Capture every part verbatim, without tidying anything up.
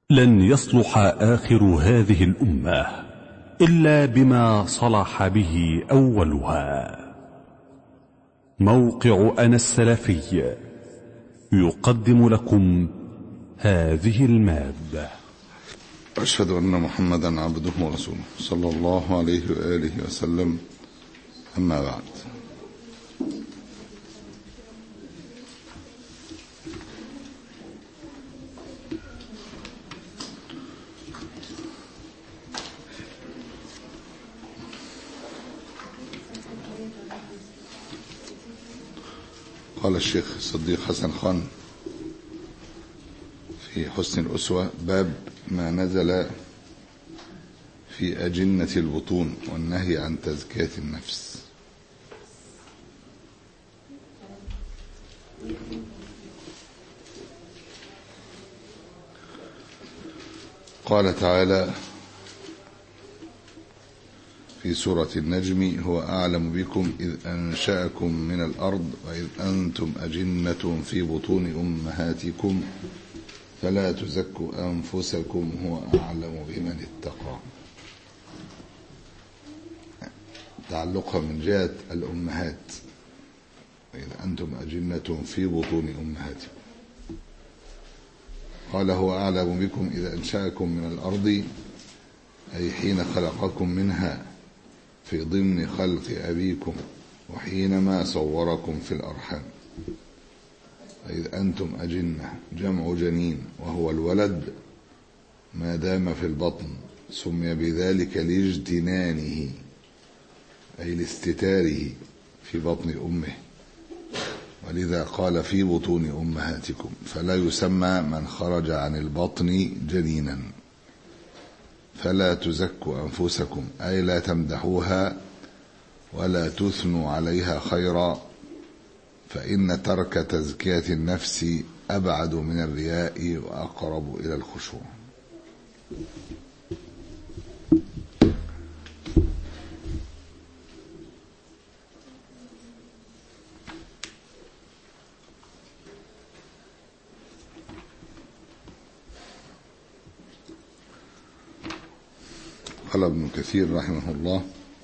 لن يصلح آخر هذه الأمة إلا بما صلح به أولها. موقع أنا السلفي يقدم لكم هذه المادة. أشهد أن محمدا عبده ورسوله صلى الله عليه وآله وسلم. أما بعد، قال الشيخ الصديق حسن خان في حسن الأسوة: باب ما نزل في أجنة البطون والنهي عن تزكية النفس. قال تعالى في سورة النجم: هو أعلم بكم إذ أنشأكم من الأرض وإذ أنتم أجنة في بطون أمهاتكم فلا تزكوا أنفسكم هو أعلم بمن اتقى. تعلقها من جهة الأمهات، وإذ أنتم أجنة في بطون أمهاتكم. قال: هو أعلم بكم إذ أنشأكم من الأرض، أي حين خلقكم منها في ضمن خلق أبيكم وحينما صوركم في الأرحام. إذ أنتم أجنة جمع جنين، وهو الولد ما دام في البطن، سمي بذلك لاجتنانه أي لاستتاره في بطن أمه، ولذا قال في بطون أمهاتكم، فلا يسمى من خرج عن البطن جنينا. فلا تزكوا أنفسكم أي لا تمدحوها ولا تثنوا عليها خيرا، فإن ترك تزكية النفس أبعد من الرياء وأقرب إلى الخشوع. قال ابن كثير رحمه الله: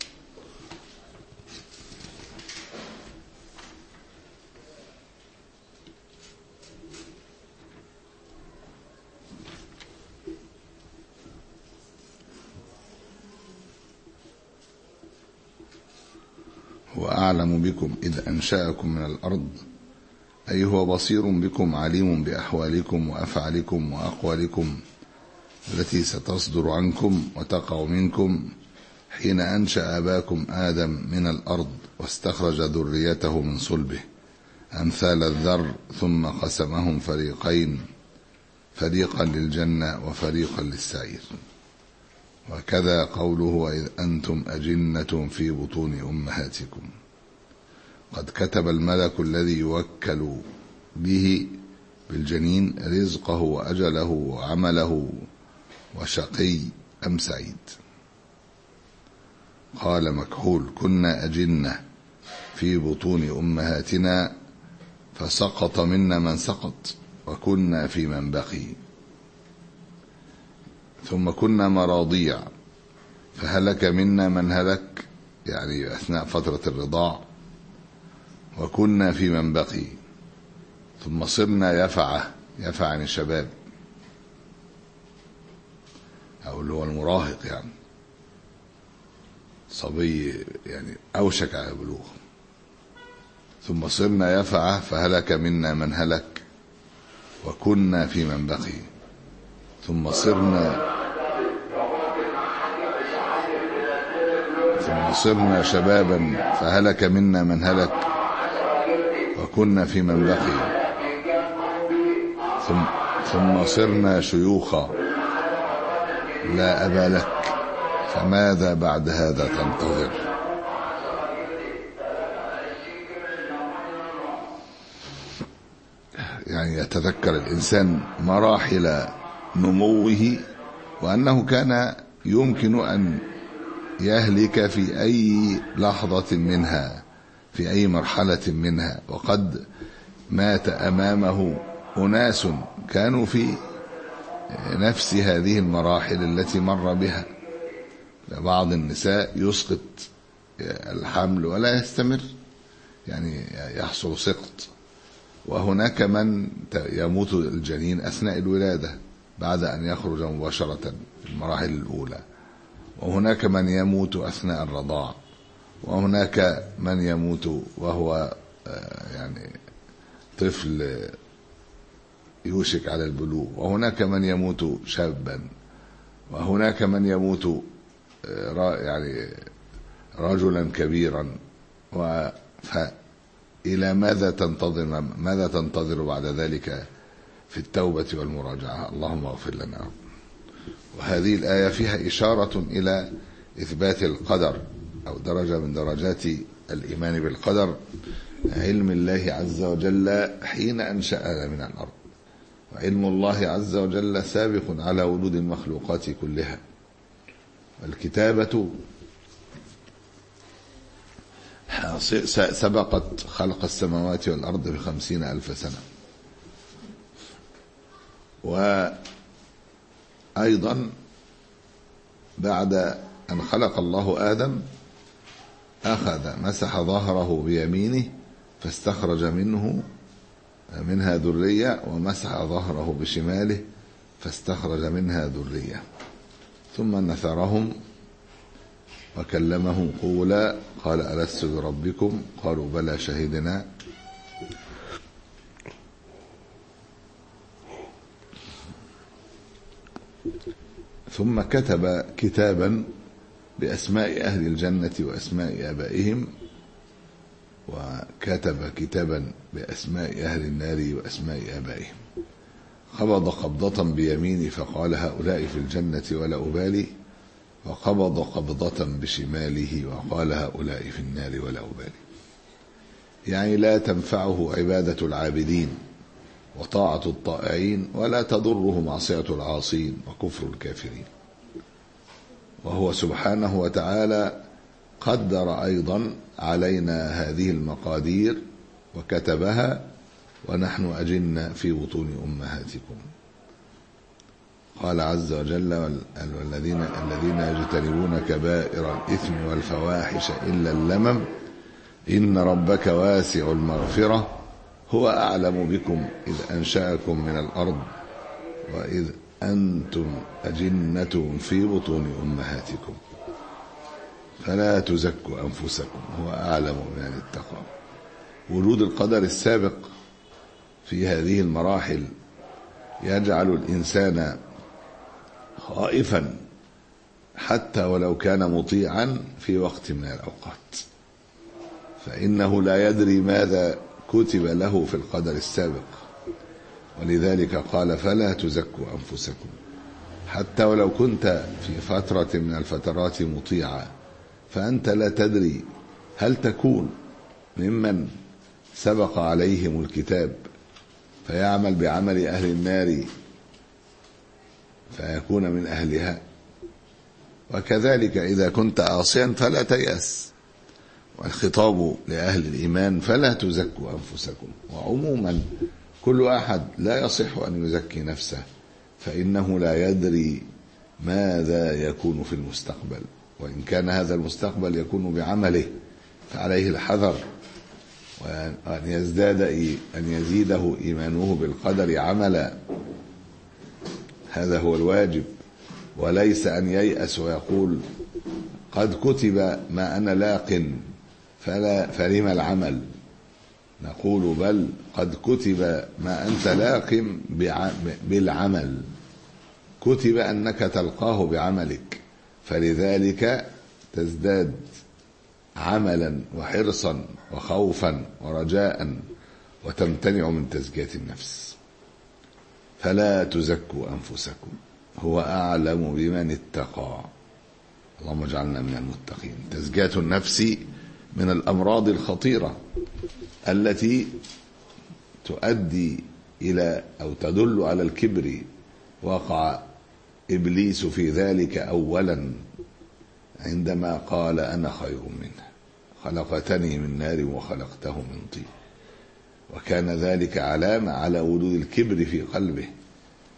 هو أعلم بكم إذ أنشأكم من الأرض، أي هو بصير بكم عليم بأحوالكم وأفعالكم وأقوالكم التي ستصدر عنكم وتقع منكم حين أنشأ أباكم آدم من الأرض واستخرج ذريته من صلبه أمثال الذر، ثم قسمهم فريقين، فريقا للجنة وفريقا للسعير. وكذا قوله: وإذ أنتم أجنة في بطون أمهاتكم. قد كتب الملك الذي يوكل به بالجنين رزقه وأجله وعمله وشقي أم سعيد. قال مكحول: كنا أجنة في بطون أمهاتنا فسقط منا من سقط وكنا في من بقي، ثم كنا مراضيع فهلك منا من هلك، يعني أثناء فترة الرضاع، وكنا في من بقي، ثم صرنا يفعة، يفعة عن الشباب أو اللي هو المراهق، يعني صبي يعني أوشك على البلوغ. ثم صرنا يفعة فهلك منا من هلك وكنا في من بقي، ثم صرنا ثم صرنا شبابا فهلك منا من هلك وكنا في من بقي، ثم ثم صرنا شيوخا لا أبا لك، فماذا بعد هذا تنتظر؟ يعني يتذكر الإنسان مراحل نموه، وأنه كان يمكن أن يهلك في أي لحظة منها، في أي مرحلة منها، وقد مات أمامه أناس كانوا في بنفس هذه المراحل التي مر بها. بعض النساء يسقط الحمل ولا يستمر، يعني يحصل سقط، وهناك من يموت الجنين أثناء الولادة بعد أن يخرج مباشرة في المراحل الأولى، وهناك من يموت أثناء الرضاع، وهناك من يموت وهو يعني طفل يوشك على البلوغ، وهناك من يموت شابا، وهناك من يموت يعني رجلا كبيرا. فإلى ماذا تنتظر ماذا تنتظر بعد ذلك في التوبة والمراجعة؟ اللهم اغفر لنا. وهذه الآية فيها إشارة إلى إثبات القدر أو درجة من درجات الإيمان بالقدر، علم الله عز وجل حين أنشأنا من الأرض، وعلم الله عز وجل سابق على وجود المخلوقات كلها. والكتابة سبقت خلق السماوات والأرض بخمسين ألف سنة. وأيضا بعد أن خلق الله آدم أخذ مسح ظهره بيمينه فاستخرج منه منها ذرية، ومسح ظهره بشماله فاستخرج منها ذرية، ثم نثرهم وكلمهم قولا قال ألست بربكم قالوا بلى شهدنا ثم كتب كتابا بأسماء أهل الجنة وأسماء آبائهم، وكتب كتابا بأسماء أهل النار وأسماء آبائهم. قبض قبضة بيمينه فقال هؤلاء في الجنة ولا أبالي، وقبض قبضة بشماله وقال هؤلاء في النار ولا أبالي. يعني لا تنفعه عبادة العابدين وطاعة الطائعين، ولا تضره معصية العاصين وكفر الكافرين. وهو سبحانه وتعالى قدر أيضا علينا هذه المقادير وكتبها ونحن أجنة في بطون أمهاتكم. قال عز وجل والذين الذين يجتنبون كبائر الإثم والفواحش إلا اللمم إن ربك واسع المغفرة هو أعلم بكم إذ أنشأكم من الأرض وإذ أنتم أجنة في بطون أمهاتكم فلا تزكوا أنفسكم هو أعلم بمن اتقى. وجود القدر السابق في هذه المراحل يجعل الإنسان خائفا حتى ولو كان مطيعا في وقت من الأوقات، فإنه لا يدري ماذا كتب له في القدر السابق. ولذلك قال فلا تزكوا أنفسكم، حتى ولو كنت في فترة من الفترات مطيعا فأنت لا تدري هل تكون ممن سبق عليهم الكتاب فيعمل بعمل أهل النار فيكون من أهلها، وكذلك إذا كنت عاصيا فلا تيأس. والخطاب لأهل الإيمان فلا تزكوا أنفسكم. وعموما كل أحد لا يصح أن يزكي نفسه، فإنه لا يدري ماذا يكون في المستقبل، وإن كان هذا المستقبل يكون بعمله فعليه الحذر، وأن يزداد أن يزيده إيمانه بالقدر عملا، هذا هو الواجب، وليس أن ييأس ويقول قد كتب ما أنا لاق فلا فلم العمل. نقول بل قد كتب ما أنت لاق بالعمل، كتب أنك تلقاه بعملك، فلذلك تزداد عملا وحرصا وخوفا ورجاء وتمتنع من تزكية النفس. فلا تزكوا أنفسكم هو أعلم بمن اتقى. اللهم اجعلنا من المتقين. تزكية النفس من الأمراض الخطيرة التي تؤدي إلى أو تدل على الكبر. وقع إبليس في ذلك أولا عندما قال أنا خير منه خلقتني من نار وخلقته من طين، وكان ذلك علامة على وجود الكبر في قلبه،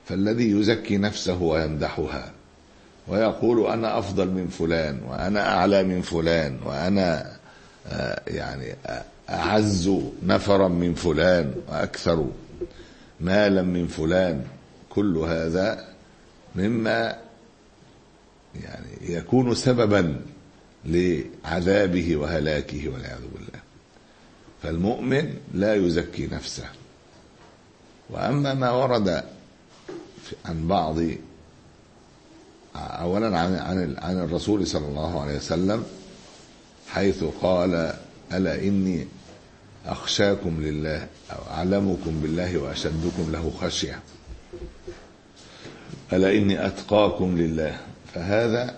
فالذي يزكي نفسه ويمدحها ويقول أنا أفضل من فلان وأنا أعلى من فلان وأنا يعني أعز نفرا من فلان وأكثر مالا من فلان، كل هذا مما يعني يكون سببا لعذابه وهلاكه والعياذ بالله. فالمؤمن لا يزكي نفسه. وأما ما ورد عن بعض أولا عن عن عن الرسول صلى الله عليه وسلم حيث قال ألا إني أخشاكم لله أو أعلمكم بالله وأشدكم له خشية، ألا إني أتقاكم لله، فهذا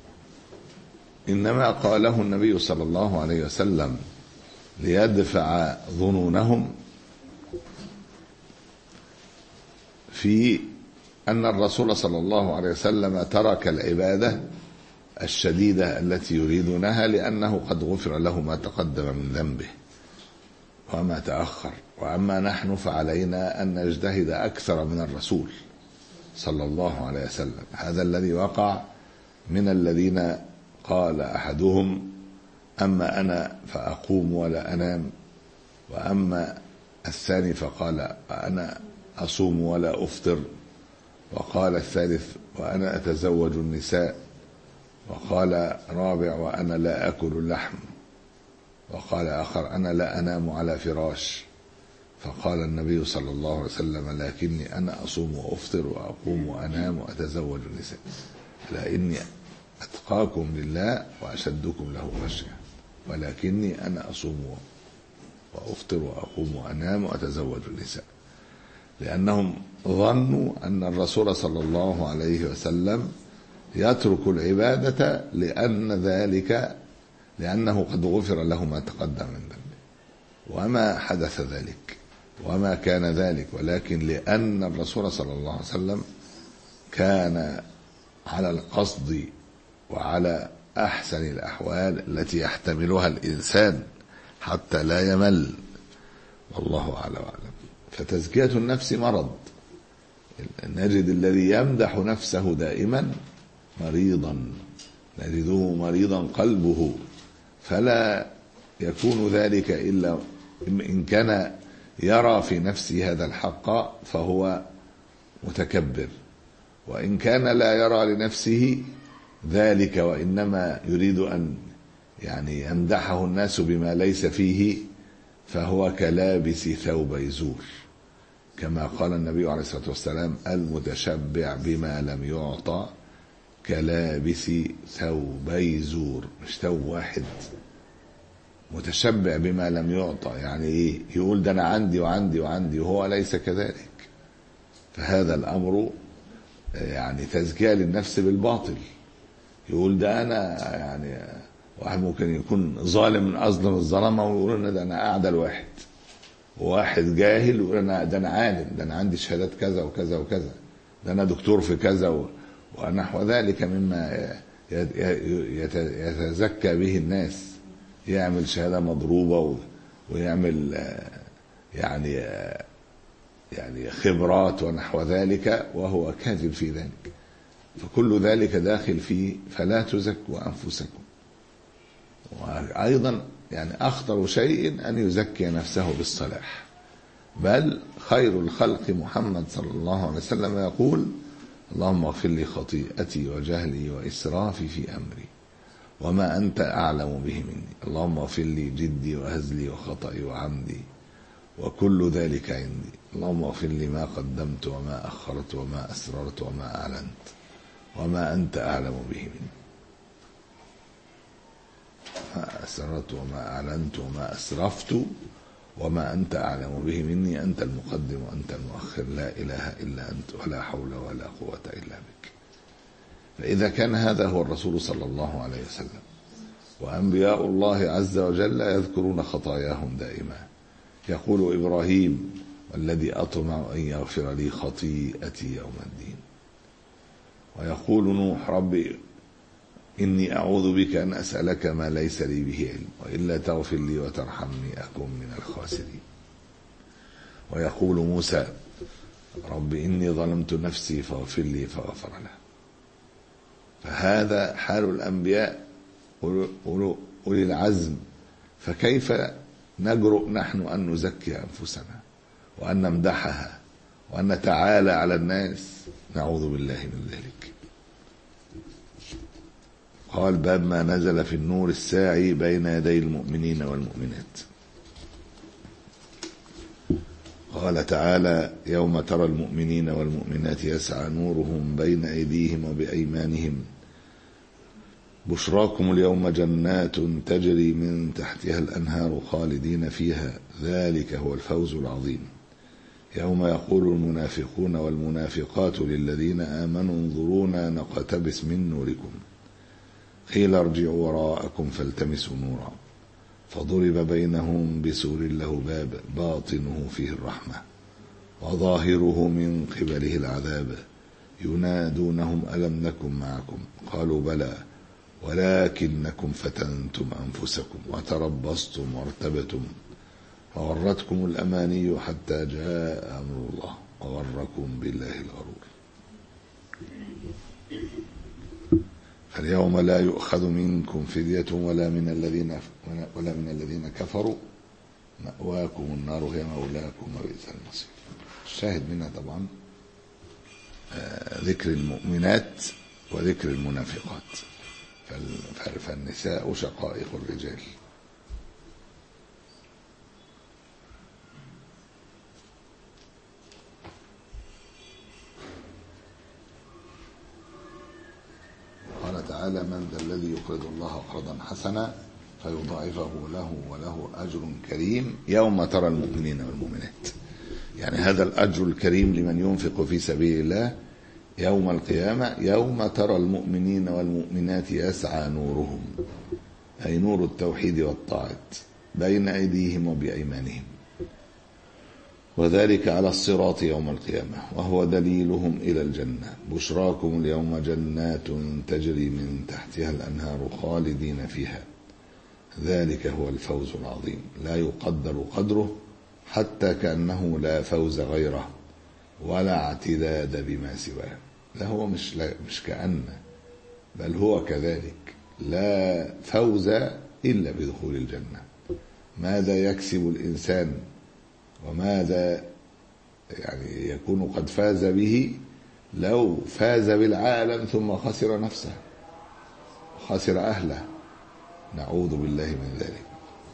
إنما قاله النبي صلى الله عليه وسلم ليدفع ظنونهم في أن الرسول صلى الله عليه وسلم ترك العبادة الشديدة التي يريدونها لأنه قد غفر له ما تقدم من ذنبه وما تأخر. وأما نحن فعلينا أن نجتهد أكثر من الرسول صلى الله عليه وسلم. هذا الذي وقع من الذين قال أحدهم أما أنا فأقوم ولا أنام، وأما الثاني فقال أنا أصوم ولا أفطر، وقال الثالث وأنا أتزوج النساء، وقال رابع وأنا لا أكل اللحم، وقال آخر أنا لا أنام على فراش. فقال النبي صلى الله عليه وسلم لكني أنا أصوم وأفطر وأقوم وأنام وأتزوج النساء، لأني أتقاكم لله وأشدكم له خشية، ولكني أنا أصوم وأفطر وأقوم وأنام وأتزوج النساء. لأنهم ظنوا أن الرسول صلى الله عليه وسلم يترك العبادة لأن ذلك لأنه قد غفر له ما تقدم من ذنبه، وما حدث ذلك وما كان ذلك، ولكن لأن الرسول صلى الله عليه وسلم كان على القصد وعلى أحسن الأحوال التي يحتملها الإنسان حتى لا يمل، والله أعلم وأعلم. فتزكية النفس مرض. نجد الذي يمدح نفسه دائما مريضا، نجده مريضا قلبه، فلا يكون ذلك إلا إن كان يرى في نفسه هذا الحق فهو متكبر، وإن كان لا يرى لنفسه ذلك وإنما يريد أن يعني يمدحه الناس بما ليس فيه فهو كلابس ثوبي زور، كما قال النبي عليه الصلاة والسلام المتشبع بما لم يعطى كلابس ثوبي زور. مش ثوب واحد، متشبع بما لم يعطى، يعني ايه؟ يقول ده انا عندي وعندي وعندي وهو ليس كذلك. فهذا الامر يعني تزكية للنفس بالباطل. يقول ده انا يعني واحد ممكن يكون ظالم من اظلم الظلمه ويقول ان ده انا اعدل واحد، وواحد جاهل ويقول انا ده انا عالم، ده انا عندي شهادات كذا وكذا وكذا، ده انا دكتور في كذا ونحو ذلك مما يتزكى به الناس، يعمل شهاده مضروبه ويعمل يعني يعني خبرات ونحو ذلك وهو كاذب في ذلك. فكل ذلك داخل فيه، فلا تزكوا أنفسكم. وأيضا يعني أخطر شيء أن يزكي نفسه بالصلاح، بل خير الخلق محمد صلى الله عليه وسلم يقول اللهم اغفر لي خطيئتي وجهلي وإسرافي في أمري وما أنت أعلم به مني، اللهم اغفر لي جدي وهزلي وخطئي وعمدي وكل ذلك عندي، اللهم اغفر لي ما قدمت وما أخرت وما أسررت وما أعلنت وما أنت أعلم به مني، ما أسررت وما أعلنت وما أسرفت وما أنت أعلم به مني، أنت المقدم وأنت المؤخر، لا إله إلا أنت ولا حول ولا قوة إلا بك. فإذا كان هذا هو الرسول صلى الله عليه وسلم، وأنبياء الله عز وجل يذكرون خطاياهم دائما، يقول إبراهيم والذي أطمع أن يغفر لي خطيئتي يوم الدين، ويقول نوح ربي إني أعوذ بك أن أسألك ما ليس لي به علم وإلا تغفر لي وترحمني أكن من الخاسرين. ويقول موسى رب إني ظلمت نفسي فاغفر لي فغفر له. فهذا حال الأنبياء أولي العزم، فكيف نجرؤ نحن أن نزكي أنفسنا وأن نمدحها وأن نتعالى على الناس؟ نعوذ بالله من ذلك. قال باب ما نزل في النور الساعي بين يدي المؤمنين والمؤمنات. قال تعالى يوم ترى المؤمنين والمؤمنات يسعى نورهم بين أيديهم وبأيمانهم بشراكم اليوم جنات تجري من تحتها الأنهار خالدين فيها ذلك هو الفوز العظيم. يوم يقول المنافقون والمنافقات للذين آمنوا انظرونا نقتبس من نوركم قيل ارجعوا وراءكم فالتمسوا نورا فضرب بينهم بسور له باب باطنه فيه الرحمة وظاهره من قبله العذاب ينادونهم ألم نكن معكم قالوا بلى ولكنكم فتنتم أنفسكم وتربصتم وارتبتم وغرتكم الأماني حتى جاء أمر الله وغركم بالله الغرور. فاليوم لا يؤخذ منكم فدية ولا من الذين ولا من الذين كفروا مأواكم النار هي مولاكم وبئس المصير. الشاهد منها طبعا ذكر المؤمنات وذكر المنافقات، فالنساء شقائق الرجال. قال تعالى من ذا الذي يقرض الله قرضا حسنا فيضاعفه له وله أجر كريم يوم ترى المؤمنين والمؤمنات. يعني هذا الأجر الكريم لمن ينفق في سبيل الله يوم القيامة يوم ترى المؤمنين والمؤمنات يسعى نورهم أي نور التوحيد والطاعة بين أيديهم وبأيمانهم وذلك على الصراط يوم القيامة وهو دليلهم إلى الجنة بشراكم اليوم جنات تجري من تحتها الأنهار خالدين فيها ذلك هو الفوز العظيم. لا يقدر قدره حتى كأنه لا فوز غيره ولا اعتداد بما سواه. لا هو مش, لا مش كأن بل هو كذلك لا فوز إلا بدخول الجنة. ماذا يكسب الإنسان وماذا يعني يكون قد فاز به لو فاز بالعالم ثم خسر نفسه خسر أهله؟ نعوذ بالله من ذلك.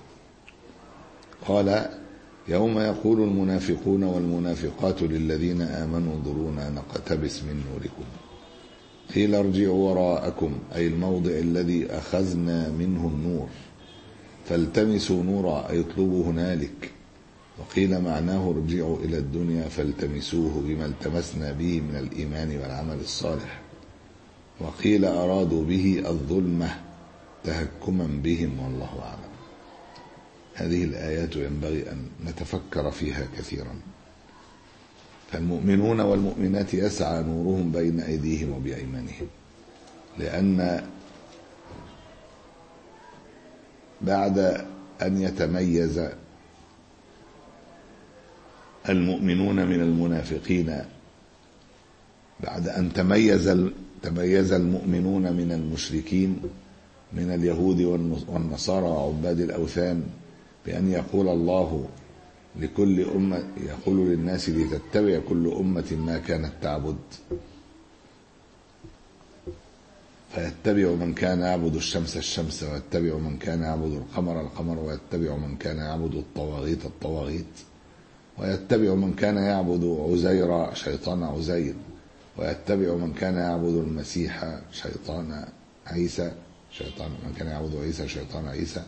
قال يوم يقول المنافقون والمنافقات للذين آمنوا انظرونا نقتبس من نوركم قيل ارجعوا وراءكم أي الموضع الذي أخذنا منه النور فالتمسوا نورا أي اطلبوا هنالك. وقيل معناه ارجعوا إلى الدنيا فالتمسوه بما التمسنا به من الإيمان والعمل الصالح. وقيل أرادوا به الظلمة تهكما بهم والله أعلم. هذه الآيات ينبغي أن نتفكر فيها كثيرا. فالمؤمنون والمؤمنات يسعى نورهم بين أيديهم وبأيمانهم لأن بعد أن يتميز المؤمنون من المنافقين بعد أن تميز تميز المؤمنون من المشركين من اليهود والنصارى وعباد الأوثان بأن يقول الله لكل أمة يقول للناس لتتبع كل أمة ما كانت تعبد فيتبع من كان يعبد الشمس الشمس ويتبع من كان يعبد القمر القمر ويتبع من كان يعبد الطواغيت الطواغيت ويتبع من كان يعبد عزير شيطان عزير ويتبع من كان يعبد المسيح شيطان عيسى شيطان من كان يعبد عيسى شيطان عيسى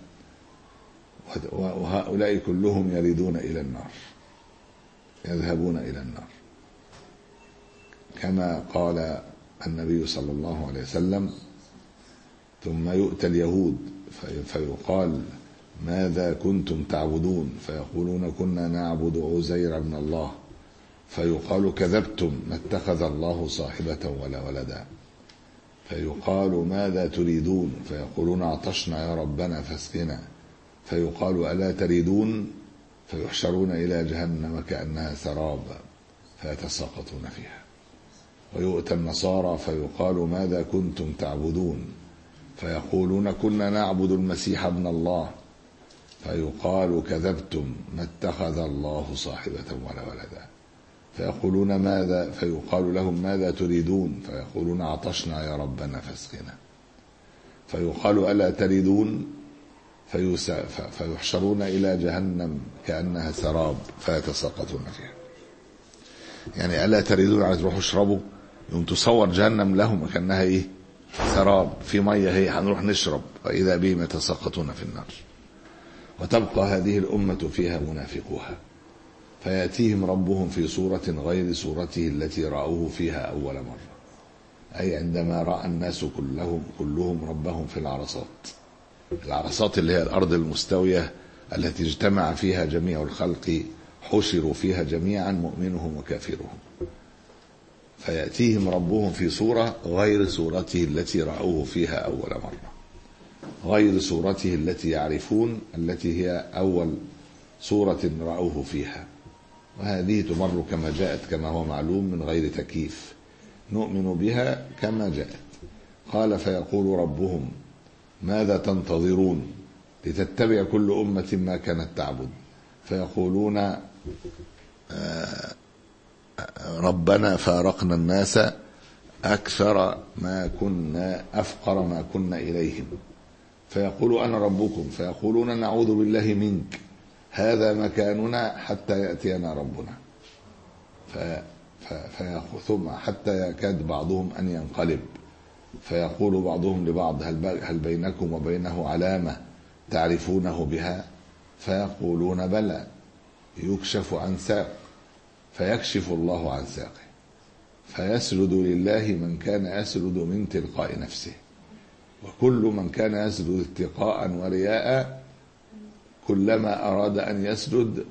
وهؤلاء كلهم يردون إلى النار يذهبون إلى النار كما قال النبي صلى الله عليه وسلم ثم يؤتى اليهود فيقال ماذا كنتم تعبدون فيقولون كنا نعبد عزير ابن الله فيقال كذبتم ما اتخذ الله صاحبة ولا ولدا فيقال ماذا تريدون فيقولون عطشنا يا ربنا فاسقنا فيقال ألا تريدون فيحشرون إلى جهنم كأنها سراب فيتساقطون فيها. ويؤتى النصارى فيقال ماذا كنتم تعبدون؟ فيقولون كنا نعبد المسيح ابن الله. فيقال كذبتم، ما اتخذ الله صاحبة ولا ولدا. فيقولون ماذا فيقال لهم ماذا تريدون؟ فيقولون عطشنا يا ربنا فاسقنا. فيقال ألا تريدون؟ فيحشرون إلى جهنم كأنها سراب فيتساقطون فيها. يعني ألا تريدون على تروحوا اشربوا، يوم تصور جهنم لهم كأنها إيه؟ سراب في مية، هي هنروح نشرب، وإذا بهم يتساقطون في النار. وتبقى هذه الأمة فيها منافقوها، فيأتيهم ربهم في صورة غير صورته التي رأوه فيها أول مرة، أي عندما رأى الناس كلهم كلهم ربهم في العرصات. العرصات اللي هي الأرض المستوية التي اجتمع فيها جميع الخلق، حشروا فيها جميعا مؤمنهم وكافرهم. فيأتيهم ربهم في صورة غير صورته التي رأوه فيها أول مرة، غير صورته التي يعرفون، التي هي أول صورة رأوه فيها. وهذه تمر كما جاءت كما هو معلوم من غير تكييف، نؤمن بها كما جاءت. قال فيقول ربهم ماذا تنتظرون لتتبع كل أمة ما كانت تعبد؟ فيقولون ربنا فارقنا الناس أكثر ما كنا أفقر ما كنا إليهم. فيقول أنا ربكم، فيقولون نعوذ بالله منك، هذا مكاننا حتى يأتينا ربنا. ثم حتى يكاد بعضهم أن ينقلب، فيقول بعضهم لبعض هل بينكم وبينه علامة تعرفونه بها؟ فيقولون بلى، يكشف عن ساق، فيكشف الله عن ساقه، فيسجد لله من كان يسجد من تلقاء نفسه، وكل من كان يسجد اتقاء ورياء كلما أراد أن يسجد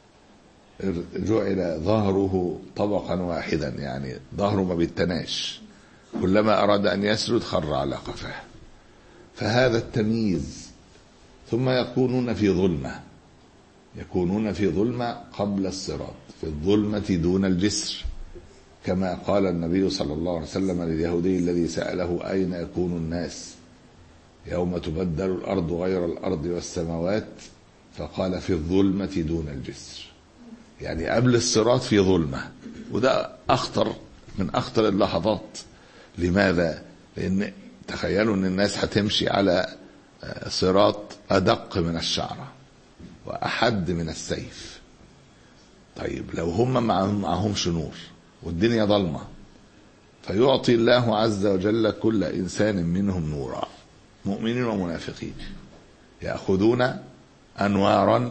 جعل ظهره طبقا واحدا، يعني ظهره ما بيتناش، كلما أراد أن يسجد خر على قفاه. فهذا التمييز. ثم يكونون في ظلمة، يكونون في ظلمة قبل الصراط، في الظلمة دون الجسر، كما قال النبي صلى الله عليه وسلم لليهودي الذي سأله أين يكون الناس يوم تبدل الأرض غير الأرض والسماوات؟ فقال في الظلمة دون الجسر، يعني قبل الصراط في ظلمة. وده أخطر من أخطر اللحظات. لماذا؟ لأن تخيلوا أن الناس هتمشي على صراط أدق من الشعرة وأحد من السيف. طيب لو هم معهمش نور والدنيا ظلمة، فيعطي الله عز وجل كل إنسان منهم نورا، مؤمنين ومنافقين، يأخذون أنوارا،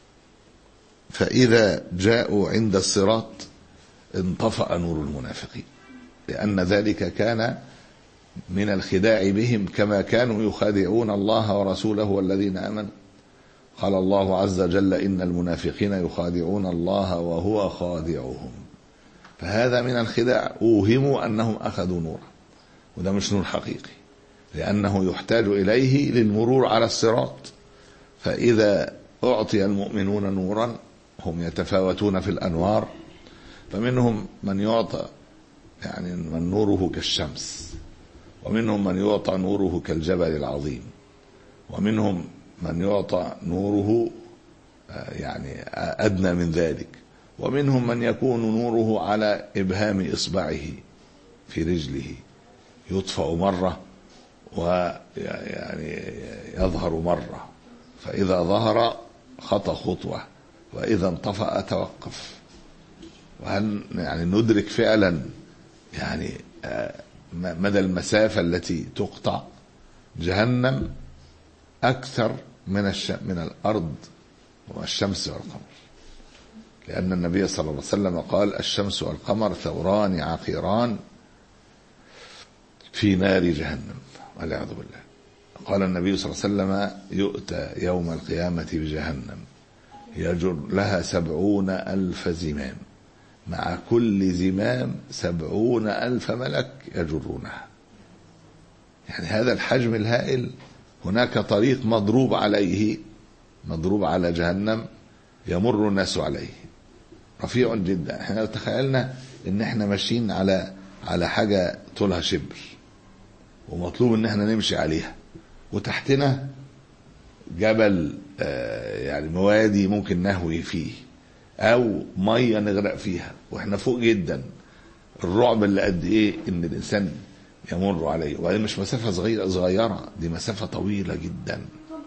فإذا جاءوا عند الصراط انطفأ نور المنافقين، لأن ذلك كان من الخداع بهم، كما كانوا يخادعون الله ورسوله والذين آمنوا. قال الله عز وجل إن المنافقين يخادعون الله وهو خادعهم. فهذا من الخداع، أوهموا أنهم أخذوا نورا، وده مش نور حقيقي، لأنه يحتاج إليه للمرور على الصراط. فإذا أعطي المؤمنون نورا هم يتفاوتون في الأنوار، فمنهم من يعطى يعني من نوره كالشمس، ومنهم من يعطى نوره كالجبل العظيم، ومنهم من يعطى نوره يعني أدنى من ذلك، ومنهم من يكون نوره على إبهام إصبعه في رجله، يطفأ مرة ويعني يظهر مرة، فإذا ظهر خطى خطوة، وإذا انطفأ توقف. وهل يعني ندرك فعلا يعني مدى المسافة التي تقطع؟ جهنم أكثر من من الأرض والشمس والقمر، لأن النبي صلى الله عليه وسلم قال الشمس والقمر ثوران عقيران في نار جهنم والعياذ بالله. قال النبي صلى الله عليه وسلم يؤتى يوم القيامة بجهنم يجر لها سبعون ألف زمام، مع كل زمام سبعون ألف ملك يجرونها. يعني هذا الحجم الهائل. هناك طريق مضروب عليه، مضروب على جهنم، يمر الناس عليه، رفيع جدا. احنا لو تخيلنا ان احنا ماشيين على على حاجة طولها شبر ومطلوب ان احنا نمشي عليها، وتحتنا جبل يعني موادي ممكن نهوي فيه او مية نغرق فيها، واحنا فوق جدا، الرعب اللي قد ايه ان الانسان يمر عليه. وهي مش مسافة صغيرة صغيرة، دي مسافة طويلة جدا.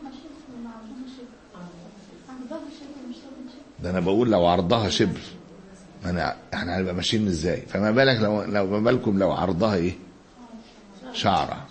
ده انا بقول لو عرضها شبر، انا احنا هنبقى ماشيين ازاي؟ فما بالك لو لو ما بالكم لو عرضها ايه؟ شعرة.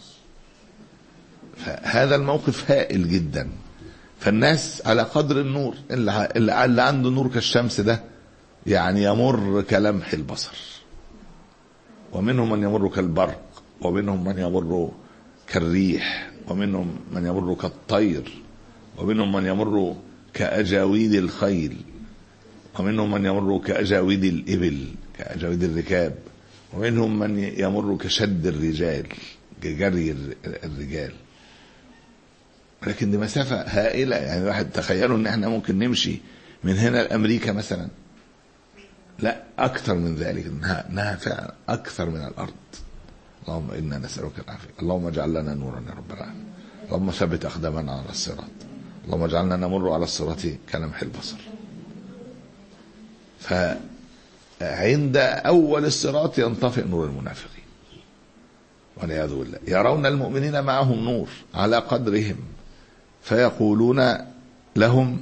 فهذا الموقف هائل جدا. فالناس على قدر النور، اللي, اللي عنده نور كالشمس ده يعني يمر كلمح البصر، ومنهم من يمر كالبرق، ومنهم من يمر كالريح، ومنهم من يمر كالطير، ومنهم من يمر كأجاويد الخيل، ومنهم من يمر كأجاويد الإبل كأجاويد الركاب، ومنهم من يمر كشد الرجال كجري الرجال. لكن دي مسافة هائلة. يعني واحد تخيلوا ان احنا ممكن نمشي من هنا لأمريكا مثلا، لا أكثر من ذلك، انها, إنها فعلا أكثر من الأرض. اللهم إنا نسألك العافية. اللهم اجعل لنا نورا يا رب العالمين. اللهم ثبت أقدامنا على الصراط. اللهم اجعلنا نمر على الصراط كلمح البصر. فعند أول الصراط ينطفئ نور المنافقين والعياذ بالله. يرون المؤمنين معهم نور على قدرهم فيقولون لهم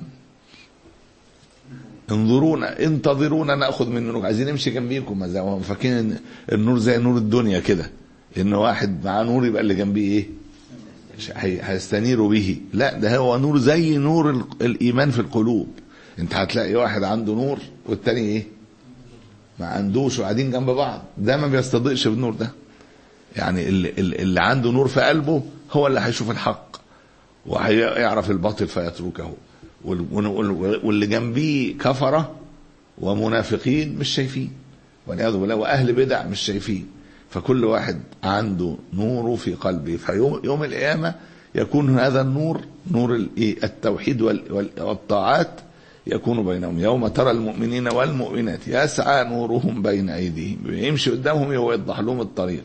انظرونا انتظرونا نأخذ من نوركم، عايزين نمشي جنبيكم. هم فاكرين النور زي نور الدنيا كده، ان واحد معاه نور يبقى اللي جنبيه ايه؟ هيستنيروا به. لا، ده هو نور زي نور الإيمان في القلوب. انت هتلاقي واحد عنده نور والتاني ايه؟ ما عندوش، وقاعدين جنب بعض، ده ما بيستضيئش بالنور ده. يعني اللي, اللي عنده نور في قلبه هو اللي هيشوف الحق وهيعرف الباطل فيتركه، واللي جنبيه كفرة ومنافقين مش شايفين والعياذ بالله، واهل بدع مش شايفين. فكل واحد عنده نوره في قلبه، فيوم يوم القيامة يكون هذا النور نور التوحيد والطاعات يكون بينهم. يوم ترى المؤمنين والمؤمنات يسعى نورهم بين أيديهم، يمشي قدامهم يوضح لهم الطريق.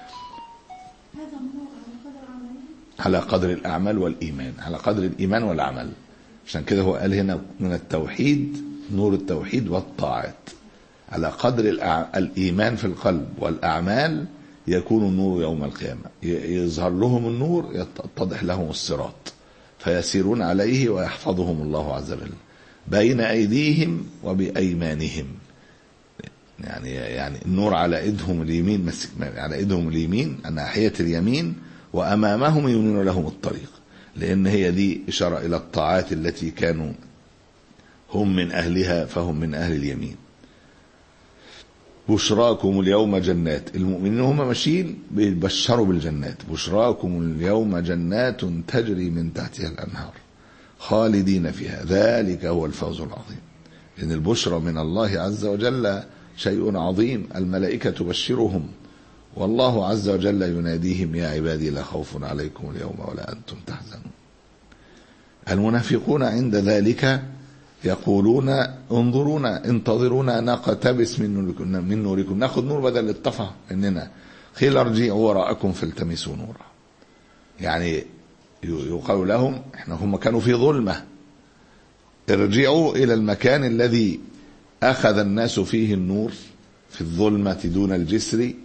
على قدر الأعمال والإيمان، على قدر الإيمان والعمل. عشان كده هو قال هنا من التوحيد، نور التوحيد والطاعات. على قدر الإيمان في القلب والأعمال يكون النور يوم القيامة، يظهر لهم النور، يتضح لهم الصراط فيسيرون عليه ويحفظهم الله عز وجل بين أيديهم وبأيمانهم. يعني يعني النور على ايدهم اليمين، على ايدهم اليمين ناحية اليمين، وأمامهم يمين لهم الطريق، لأن هي دي إشارة إلى الطاعات التي كانوا هم من أهلها فهم من أهل اليمين. بشراكم اليوم جنات، المؤمنين هم ماشيين بيبشروا بالجنات. بشراكم اليوم جنات تجري من تحتها الأنهار خالدين فيها ذلك هو الفوز العظيم. لأن البشرى من الله عز وجل شيء عظيم. الملائكة تبشرهم والله عز وجل يناديهم يا عبادي لا خوف عليكم اليوم ولا أنتم تحزنون. المنافقون عند ذلك يقولون انظرونا انتظرونا نقتبس من نوركم, من نوركم ناخذ نور بدل الطفى مننا. قيل ارجعوا وراءكم فالتمسوا نورا. يعني يقال لهم احنا هم كانوا في ظلمة، ارجعوا إلى المكان الذي أخذ الناس فيه النور في الظلمة دون الجسر،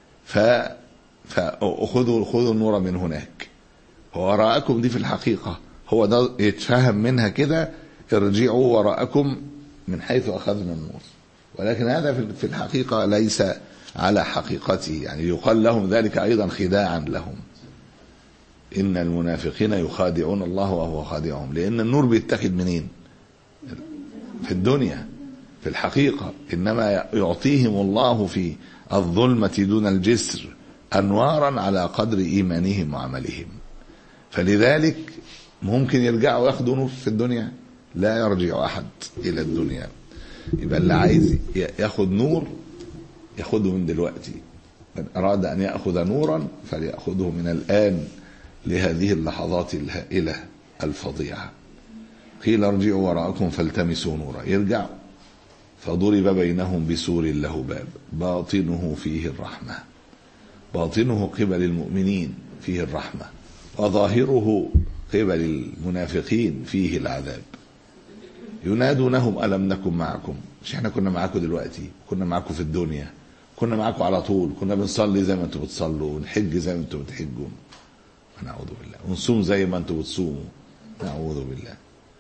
فأخذوا خذوا النور من هناك. وراءكم دي في الحقيقة هو ده يتفهم منها كده، ارجعوا وراءكم من حيث أخذنا النور، ولكن هذا في الحقيقة ليس على حقيقته. يعني يقال لهم ذلك أيضا خداعا لهم. إن المنافقين يخادعون الله وهو خادعهم، لأن النور بيتخذ منين؟ في الدنيا في الحقيقة، إنما يعطيهم الله في الظلمة دون الجسر أنوارا على قدر إيمانهم وعملهم. فلذلك ممكن يرجعوا ياخدوا نور في الدنيا، لا يرجع أحد إلى الدنيا. يبقى اللي عايز ياخد نور ياخده من دلوقتي. من أراد أن يأخذ نورا فليأخذه من الآن لهذه اللحظات الهائلة الفظيعة. قيل ارجعوا وراءكم فالتمسوا نورا، يرجعوا فضرب بينهم بسور له باب باطنه فيه الرحمة، باطنه قبل المؤمنين فيه الرحمة، وظاهره قبل المنافقين فيه العذاب. ينادونهم ألم نكن معكم؟ مش احنا كنا معاكم دلوقتي؟ كنا معاكم في الدنيا، كنا معاكم على طول، كنا بنصلي زي ما انتم بتصلوا، ونحج زي ما انتم بتحجوا، نعوذ بالله، ونصوم زي ما انتم بتصوموا، نعوذ بالله.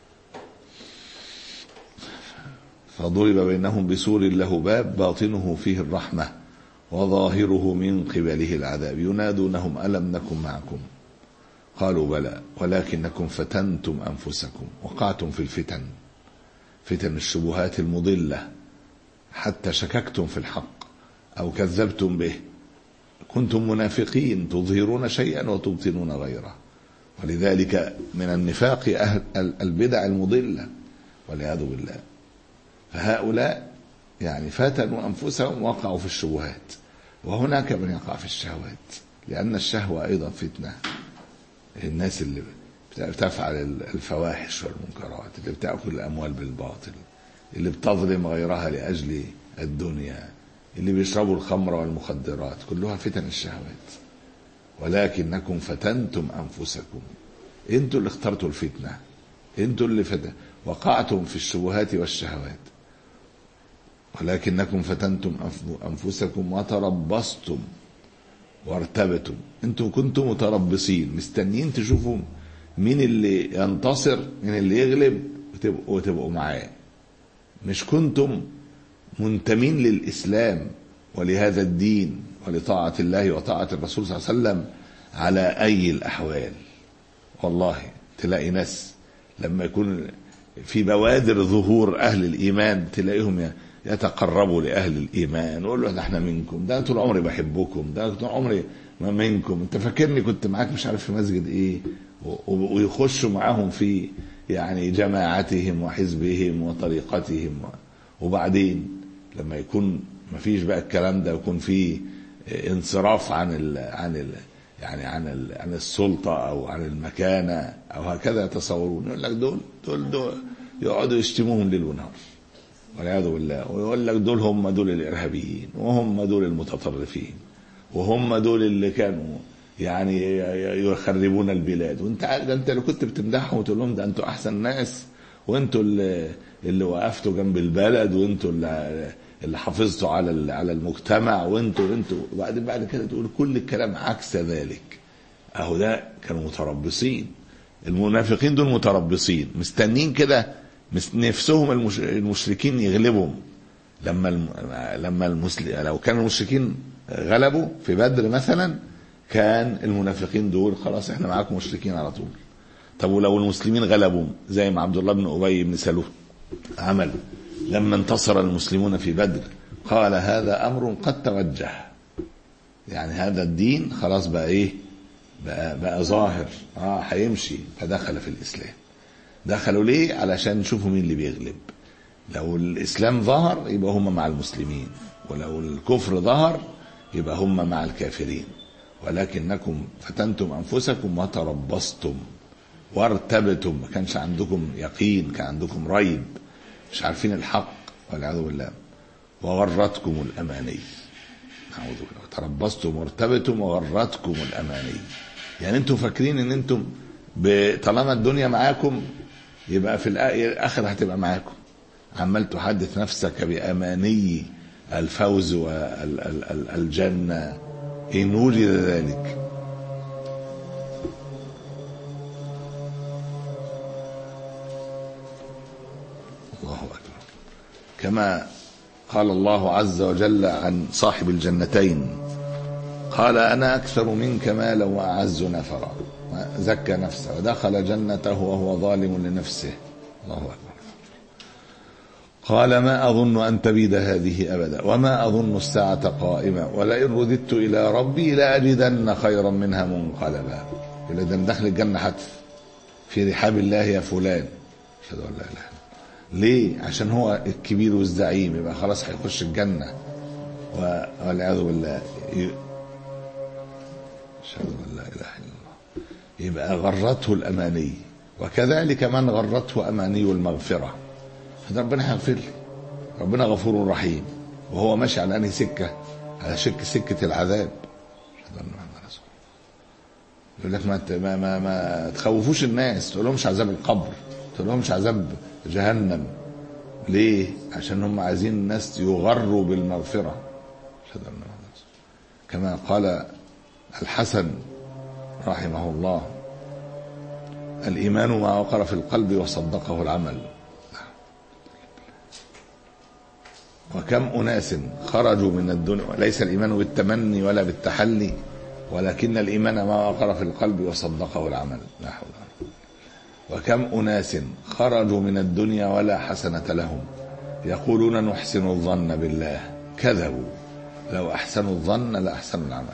فضرب بينهم بسور له باب باطنه فيه الرحمة وظاهره من قبله العذاب. ينادونهم ألم نكن معكم؟ قالوا بلى ولكنكم فتنتم أنفسكم، وقعتم في الفتن، فتن الشبهات المضلة، حتى شككتم في الحق أو كذبتم به. كنتم منافقين تظهرون شيئا وتبطنون غيره، ولذلك من النفاق أهل البدع المضلة والعياذ بالله. فهؤلاء يعني فتنوا أنفسهم وقعوا في الشبهات، وهناك من يقع في الشهوات، لأن الشهوة أيضا فتنة. الناس اللي بتفعل الفواحش والمنكرات، اللي بتأكل الأموال بالباطل، اللي بتظلم غيرها لأجل الدنيا، اللي بيشربوا الخمر والمخدرات، كلها فتن الشهوات. ولكنكم فتنتم أنفسكم، انتوا اللي اخترتوا الفتنة، انتوا اللي فتن وقعتم في الشبهات والشهوات. ولكنكم فتنتم أنفسكم وتربصتم وارتبتم. انتم كنتم متربصين، مستنيين تشوفوا مين اللي ينتصر، مين اللي يغلب، وتبقوا, وتبقوا معاه. مش كنتم منتمين للإسلام ولهذا الدين ولطاعة الله وطاعة الرسول صلى الله عليه وسلم على أي الأحوال. والله تلاقي ناس لما يكون في بوادر ظهور أهل الإيمان تلاقيهم يتقربوا لأهل الإيمان ويقولوا ده احنا منكم، ده طول عمري بحبكم، ده طول عمري ما منكم، انت فاكرني كنت معاك مش عارف في مسجد ايه، ويخشوا معاهم في يعني جماعتهم وحزبهم وطريقتهم. وبعدين لما يكون ما فيش بقى الكلام ده، يكون في انصراف عن ال عن ال يعني عن ال عن السلطة او عن المكانة او هكذا يتصورون، يقول لك دول دول دول يقعدوا يشتموهم ليل ونهار والعياذ بالله، ويقول لك دول هم دول الارهابيين، وهم دول المتطرفين، وهم دول اللي كانوا يعني يخربون البلاد. وانت ده انت اللي كنت بتمدحهم وتقول لهم ده انتوا احسن ناس، وانتوا اللي اللي وقفتوا جنب البلد، وانتوا اللي اللي حافظتوا على على المجتمع، وانتوا انتوا وبعدين بعد كده تقول كل الكلام عكس ذلك. اهو ده كانوا متربصين. المنافقين دول متربصين، مستنين كده، نفسهم المشركين يغلبهم. لما لما المسلم لو كان المشركين غلبوا في بدر مثلا، كان المنافقين دول خلاص احنا معاكم مشركين على طول. طب ولو المسلمين غلبوا زي ما عبد الله بن ابي بن سلول عمل لما انتصر المسلمون في بدر، قال هذا امر قد توجه، يعني هذا الدين خلاص بقى ايه، بقى, بقى ظاهر، اه هيمشي. فدخل في الاسلام. دخلوا ليه؟ علشان يشوفوا مين اللي بيغلب. لو الاسلام ظهر يبقى هم مع المسلمين، ولو الكفر ظهر يبقى هم مع الكافرين. ولكنكم فتنتم انفسكم وتربصتم وارتبتم، ما كانش عندكم يقين، كان عندكم ريب، مش عارفين الحق والعياذ بالله. وغرتكم الاماني، نعوذ بالله. تربصتم وارتبتم وغرتكم الاماني، يعني انتم فاكرين ان انتم طالما الدنيا معاكم يبقى في الاخر هتبقى معاكم. عمال تحدث نفسك باماني الفوز والجنه ان وجد ذلك. الله اكبر. كما قال الله عز وجل عن صاحب الجنتين، قال انا اكثر منك مالا واعز نفرا، زكى نفسه ودخل جنته وهو ظالم لنفسه. الله اكبر. قال ما اظن ان تبيد هذه ابدا وما اظن الساعه قائمه ولئن رددت الى ربي لاجدن خيرا منها منقلبا. يقول ده دخل الجنه حتف في رحاب الله يا فلان، اشهد ان لا اله الا الله. ليه؟ عشان هو الكبير والزعيم، يبقى خلاص هيخش الجنه والعياذ بالله. اشهد ان لا اله الا الله. يبقى غرته الاماني. وكذلك من غرته اماني المغفره، ربنا هيغفر لي، ربنا غفور رحيم، وهو ماشي على انهي سكه؟ على شك سكه العذاب. يقول لك ما ما ما, ما تخوفوش الناس، تقول لهمش عذاب القبر، تقول لهمش عذاب جهنم. ليه؟ عشان هم عايزين الناس يغروا بالمغفره. كما قال الحسن رحمه الله: الإيمان ما وقر في القلب وصدقه العمل. وكم أناس خرجوا من الدنيا، ليس الإيمان بالتمني ولا بالتحلي، ولكن الإيمان ما وقر في القلب وصدقه العمل. لا حول ولا قوة. وكم أناس خرجوا من الدنيا ولا حسنة لهم، يقولون نحسن الظن بالله، كذبوا، لو أحسنوا الظن لأحسنوا العمل.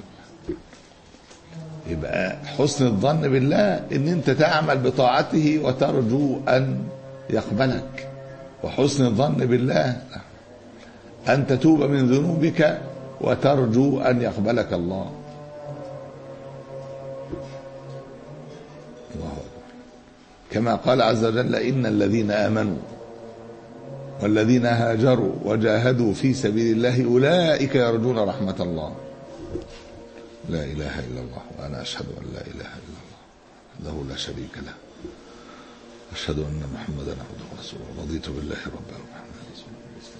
يبقى حسن الظن بالله ان انت تعمل بطاعته وترجو ان يقبلك، وحسن الظن بالله ان تتوب من ذنوبك وترجو ان يقبلك الله. الله أكبر. كما قال عز وجل: ان الذين امنوا والذين هاجروا وجاهدوا في سبيل الله اولئك يرجون رحمة الله. لا إله إلا الله، وأنا أشهد أن لا إله إلا الله وحده لا شريك له، أشهد أن محمدا عبده ورسوله، رضيت بالله ربا ومحمدا رسولا.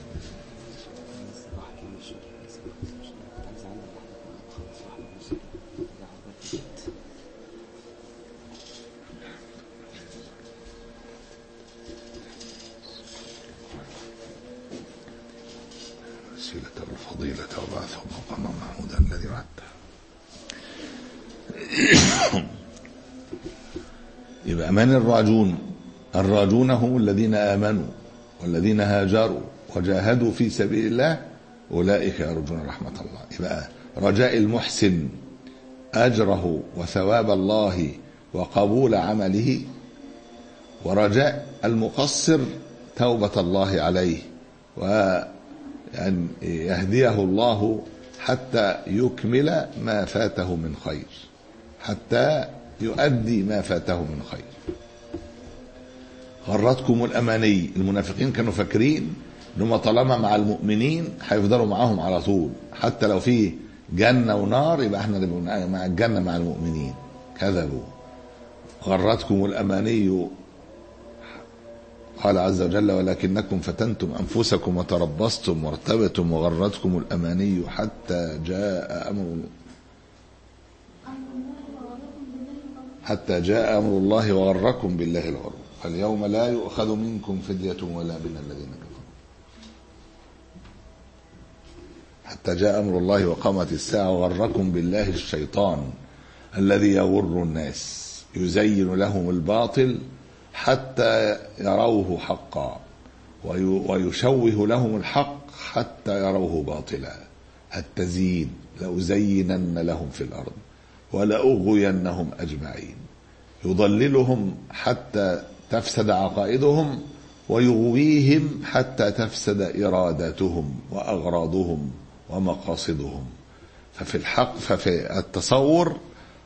وسيلة الفضيلة وبعثه مقاما محمودا الذي وعدته. يبقى من الراجون؟ الراجون هم الذين آمنوا والذين هاجروا وجاهدوا في سبيل الله، أولئك يرجون رحمة الله. يبقى رجاء المحسن أجره وثواب الله وقبول عمله، ورجاء المقصر توبة الله عليه وأن يهديه الله حتى يكمل ما فاته من خير، حتى يؤدي ما فاته من خير. غرتكم الأماني. المنافقين كانوا فاكرين انهم طالما مع المؤمنين هيفضلوا معاهم على طول، حتى لو في جنة ونار يبقى احنا نبقى مع الجنة مع المؤمنين. كذبوا. غرتكم الأماني. قال عز وجل: ولكنكم فتنتم أنفسكم وتربصتم وارتبتم وغرتكم الأماني حتى جاء أمر حتى جاء أمر الله وغركم بالله الغرور. فاليوم لا يؤخذ منكم فدية ولا من الذين كفروا حتى جاء أمر الله وقامت الساعة وغركم بالله الشيطان الذي يغر الناس، يزين لهم الباطل حتى يروه حقا ويشوه لهم الحق حتى يروه باطلا. التزيين: لأزينن لهم في الأرض ولأغوينهم أجمعين. يضللهم حتى تفسد عقائدهم ويغويهم حتى تفسد إراداتهم وأغراضهم ومقاصدهم. ففي الحق ففي التصور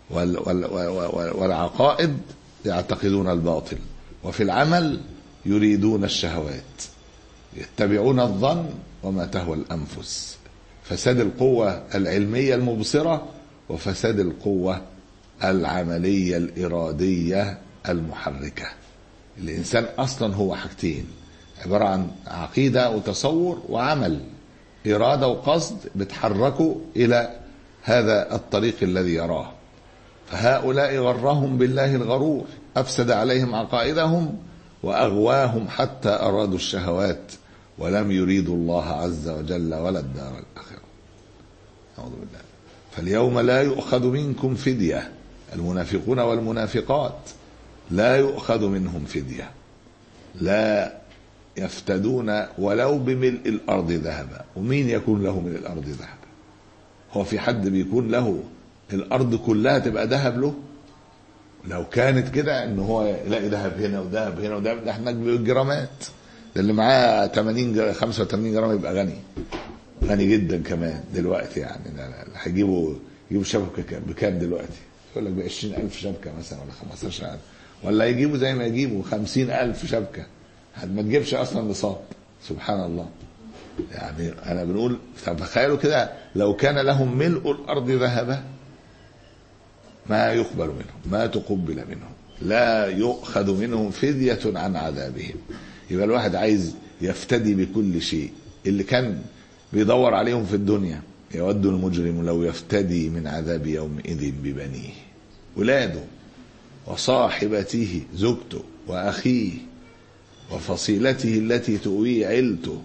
والعقائد يعتقدون الباطل، وفي العمل يريدون الشهوات، يتبعون الظن وما تهوى الأنفس. فساد القوة العلمية المبصرة وفساد القوة العملية الإرادية المحركة. الإنسان أصلا هو حاجتين، عبارة عن عقيدة وتصور وعمل، إرادة وقصد بتحركه إلى هذا الطريق الذي يراه. فهؤلاء غرهم بالله الغرور، أفسد عليهم عقائدهم وأغواهم حتى أرادوا الشهوات ولم يريدوا الله عز وجل ولا الدار الآخرة. أعوذ بالله. فاليوم لا يؤخذ منكم فدية. المنافقون والمنافقات لا يؤخذ منهم فدية، لا يفتدون ولو بملء الأرض ذهبا. ومين يكون له من الأرض ذهبا؟ هو في حد بيكون له الأرض كلها تبقى ذهب له؟ لو كانت كده ان هو يلاقي ذهب هنا وذهب هنا وذهب، ده احنا بالجرامات. ده اللي معاه ثمانين خمسة وثمانين جرام يبقى غني، غني جدا كمان دلوقتي. يعني هيجيبوا يجيبوا شبكه بكام دلوقتي؟ يقول لك ب عشرين ألف شبكه مثلا ولا خمستاشر ألف، ولا يجيبوا زي ما يجيبوا خمسين ألف شبكه، ما تجيبش اصلا نصاب. سبحان الله. يعني أنا بنقول تخيلوا كده لو كان لهم ملء الأرض ذهبا ما يقبل منهم، ما تقبل منهم، لا يؤخذ منهم فدية عن عذابهم. يبقى الواحد عايز يفتدي بكل شيء. اللي كان بيدور عليهم في الدنيا، يود المجرم لو يفتدي من عذاب يومئذ ببنيه، ولاده وصاحبته زوجته وأخيه وفصيلته التي تؤويه عيلته.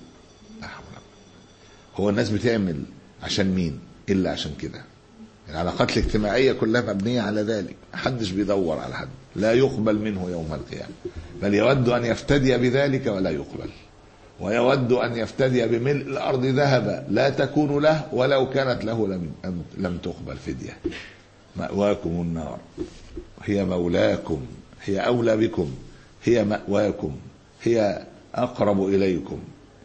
هو الناس بتعمل عشان مين إلا عشان كده؟ العلاقات الاجتماعية كلها مبنية على ذلك. محدش بيدور على حد، لا يقبل منه يوم القيامة، بل يود أن يفتدي بذلك ولا يقبل. ويود أن يفتدي بملء الأرض ذهبا لا تكون له، ولو كانت له لم, لم تقبل فدية. مأواكم النار هي مولاكم، هي أولى بكم، هي مأواكم، هي أقرب إليكم،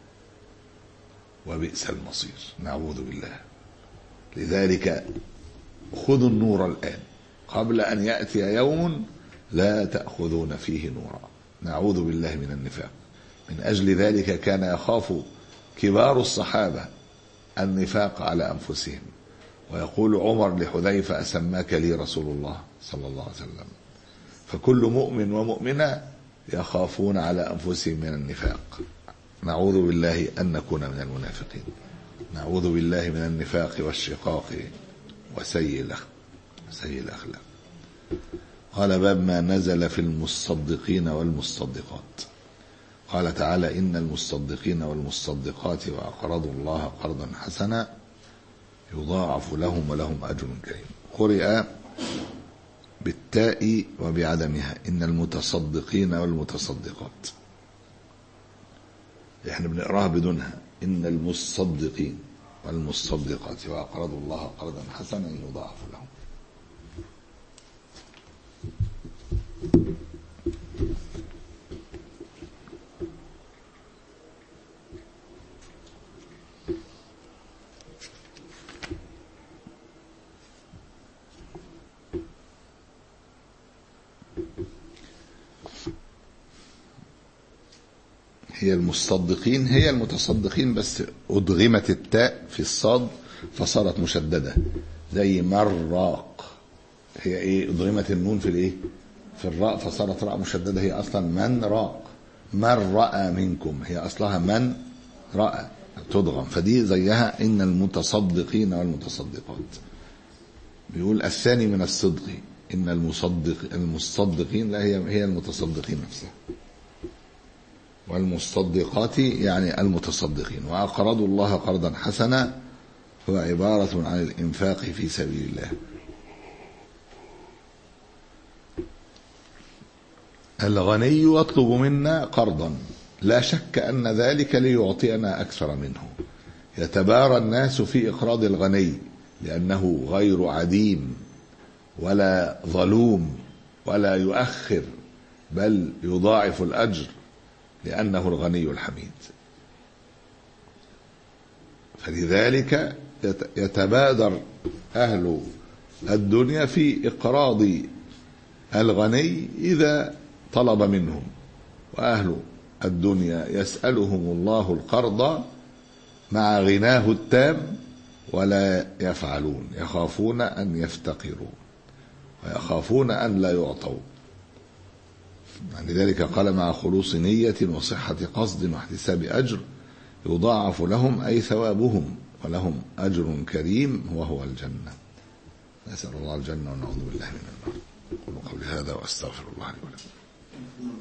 وبئس المصير. نعوذ بالله. لذلك خذوا النور الآن قبل أن يأتي يوم لا تأخذون فيه نورا. نعوذ بالله من النفاق. من أجل ذلك كان يخاف كبار الصحابة النفاق على أنفسهم، ويقول عمر لحذيفة: أسماك لي رسول الله صلى الله عليه وسلم. فكل مؤمن ومؤمنة يخافون على أنفسهم من النفاق. نعوذ بالله أن نكون من المنافقين. نعوذ بالله من النفاق والشقاق وسيء الأخلاق. قال: باب ما نزل في المصدقين والمصدقات. قال تعالى: إن المصدقين والمصدقات وأقرضوا الله قرضا حسنا يضاعف لهم ولهم أجر كريم. قرئ بالتاء وبعدمها: إن المتصدقين والمتصدقات. احنا بنقراها بدونها: إن المصدقين والمصدقات وأقرضوا الله قرضا حسنا يضاعف لهم. هي المصدقين هي المتصدقين، بس أدغمت التاء في الصاد فصارت مشددة، زي مراق. هي ايه؟ أدغمت النون في الايه؟ في الراء فصارت راء مشددة. هي أصلا من راق، من رأى منكم، هي أصلها من رأى تدغم، فدي زيها إن المتصدقين والمتصدقات. بيقول الثاني من الصدق، إن المصدق المصدقين، لا هي هي المتصدقين نفسها، والمصدقات يعني المتصدقين. وأقرضوا الله قرضا حسنا هو عبارة عن الإنفاق في سبيل الله. الغني يطلب منا قرضا، لا شك أن ذلك ليعطينا أكثر منه. يتبارى الناس في إقراض الغني لأنه غير عديم ولا ظلوم ولا يؤخر، بل يضاعف الأجر لأنه الغني الحميد. فلذلك يتبادر أهل الدنيا في إقراض الغني إذا طلب منهم، وأهل الدنيا يسألهم الله القرض مع غناه التام ولا يفعلون، يخافون أن يفتقروا ويخافون أن لا يعطوا. لذلك قال: مع خلوص نية وصحة قصد واحتساب أجر يضاعف لهم أي ثوابهم، ولهم أجر كريم وهو الجنة. نسأل الله الجنة ونعوذ بالله من النار. أقول قولي هذا وأستغفر الله لي ولكم.